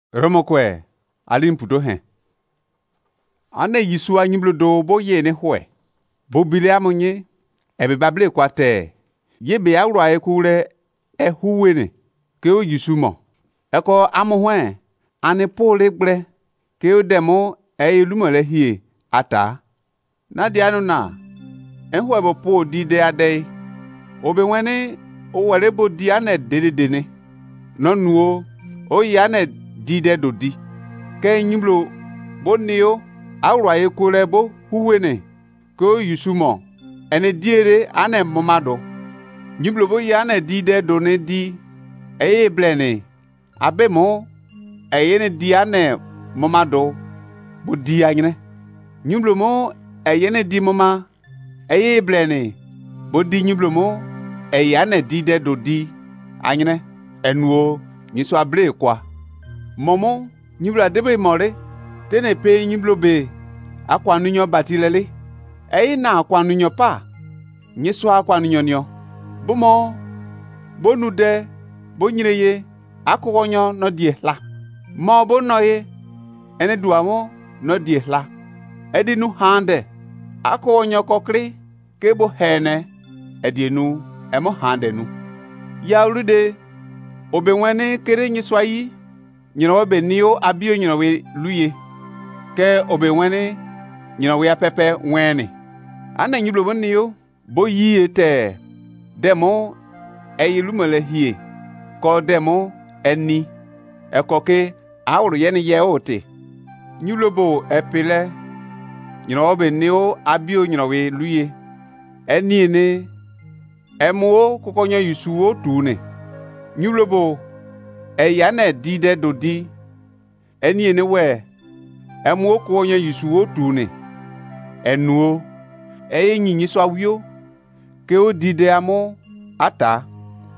Romokwe alim puto hen. Ane yisua nyimlo do bo ye ne hwe. Bo bile amonye ebe bable kwate. Ye be awro ekure huwene ke o yisumo. Eko amohwe ane pole gbre ke o demo elumole hie ata. Na dianu na enhwe bo po di de ade. Obe wene o wale bo di ane dene. No nuo o yane di de do di. Ke nyimlo bo neo awro ekure bo huwene ke o yisumo. Ene diere ane momado. Nyimlo bo yane di de do ne di. Eye blene abe mo eyene di ane momado bo di anyne. Nyimlo mo eyene di moma eye blene bo di nyimlo mo eyane di de do di anyne. Enuo nyiso abre kwa momo nyimlo adebe more tene pe nyimlo be akwanu nyo batilele eye na akwanu nyo pa nyiso akwanu nyo bomo bonu de bo nyireye akogonyo no die la mo bo noye ene duamo no die la edinu hande akogonyo kokri kebo hene edienu emo hande nu yawrude obenwene kere nyiswayi nyino be niyo abio nyino we luye ke obenwene nyino we apepe wene ana nyiblo boniyo bo yiye te demo eyilumele hie ko demo eni ekoke awru yeni ye ote nyulobo epile nyino be niyo abio nyino we luye eni ne emo kokonyo yusuo tune nyulobo eyane dide dodi eni ne we emo kokonyo yusuo tune enuo nyinyi so awio ke o dide amo ata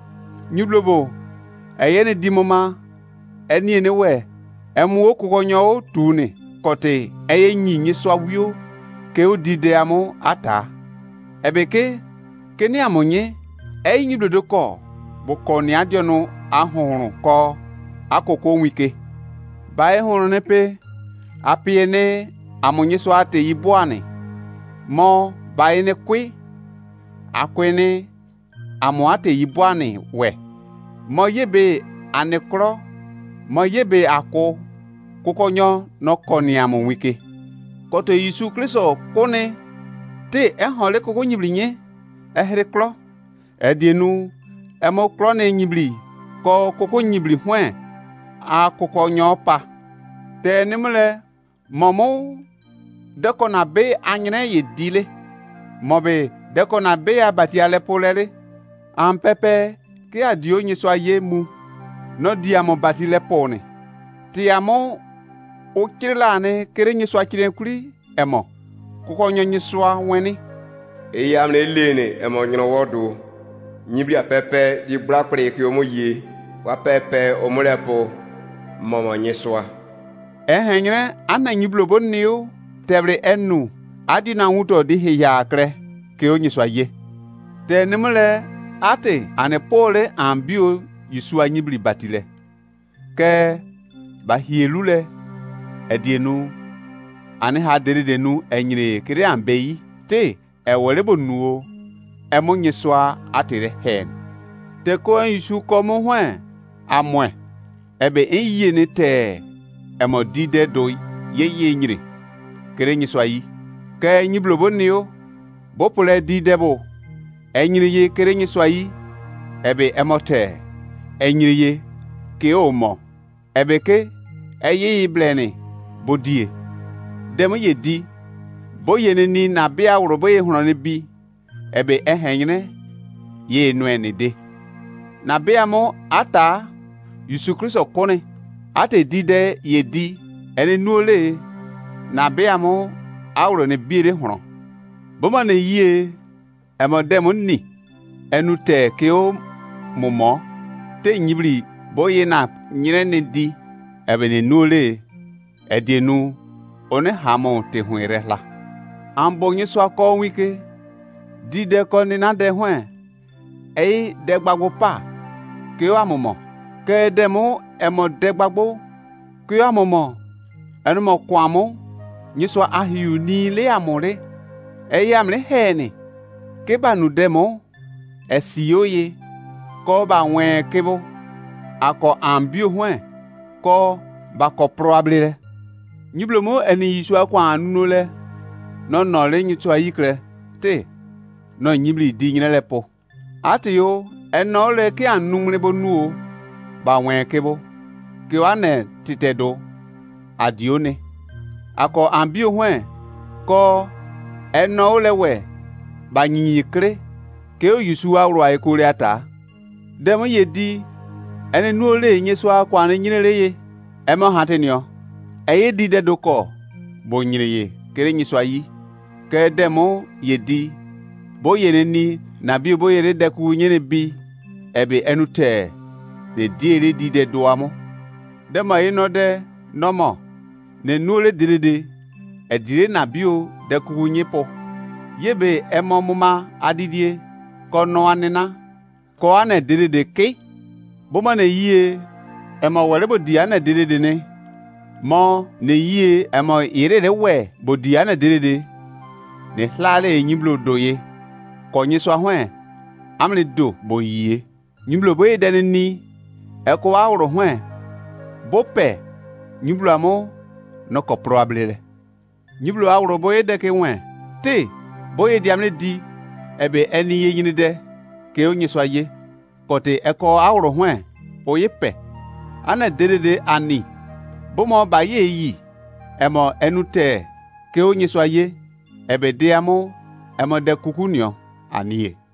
nyulobo eyene dimoma eni ne we emo kokonyo tune kote nyinyi so awio ke o dide amo ata ebeke keni amonye nyiblodo ko boko ni adionu ahurun ko akoko wike bae hurun ne pe apie ne amonye so ate yiboane mo bae ne kwi akwene amo ate yiboane we mo yebe anekro mo yebe ako kokonyo no koni amo wike koto Yesu Kristo kone te ehole koko nyiblinye ehere klo edienu emo klo ne nyibli ko koko nyibli hwen a koko nyopa te nimle momo deko na be anyre ye dile mobe deko na be abati ale polele ampepe ke adio nyiso aye mu no diamo batile pone ti amo o kirlane kere nyiso akire kuri emo koko nyiso weni eyamne lene emo nyono wodo nyibli apepe di blakpre ki omoye wa pepe omolepo momo nyiso ehenyre ana nyiblo bonnio tebre enu adina wuto di hiyakre ke onyiso aye te nimle ate ane pole ambio yisua nyibli batile ke bahielule edienu ane hadere nu enyire kire ambeyi te ewole bonuo emo nyisua atere hen te ko yisu komo hwen amwe ebe enyiye ne te emo dide do ye nyire kire nyisua yi ke nyiblo bonio bopole dide bo enyire ye kire nyisua yi ebe emote enyire ye ke omo ebe ke eye blene bodie demo ye di bo ye ni na bia woro bo ye hono ne bi ebe ehenyene ye nuene de na bia mo ata Yesu Kristo kone ate dide ye di ene nuole na bia mo awro ne biere hono bo ma ne yie emo demo ni enu te ke o momo te nyibli bo ye na nyire ne di ebe ne nuole edienu one hamo te huere la ambo nyiso akọ wike dide ko ni na de hwen de gbagbo pa ke o amomo ke demo emo de gbagbo Kyo amomo enu mo kwamo nyiswa ahiu ni le amore eyamle hene ke banu demo esioye ko ba wen kebo ako ambio hwen ko ba ko probable nyiblomo eni yiswa kwa anu le no le nyitwa yikre te no nyibli di nyine le po atio eno le ke anu le bonu ba wen kebo ke wane titedo adione ako ambio hwen ko eno le we ba nyikre ke o yisu awro ay ko le ata dem yedi ene nu le nyesu akwa ne nyine le ye emo hatenio eye di de doko bo nyire ye kere nyisu ayi ke demo yedi bo yene ni na bi bo yere de ku nyine bi ebe enute de diere di de doamo dema ino de nomo ne nule direde edire na bio de ku nyipo yebe emo muma adidie ko no anena ko ane direde ke bo ma ne yie emo were bo di ane direde ne mo ne yie emo ire de we bo di ane direde ne hlale nyiblo doye ko nyiso ahwen amle do bo yie nyiblo bo de ni e ko awro hwen bo pe nyiblo amo no ko probable nyiblo awro bo de ke wen te bo ye diamle di ebe eni ye yini de ke onye so aye kote eko awro hwen oye pe ana dedede ani bo mo ba ye yi emo enute ke onye so aye ebe de amo emo de kukunio aniye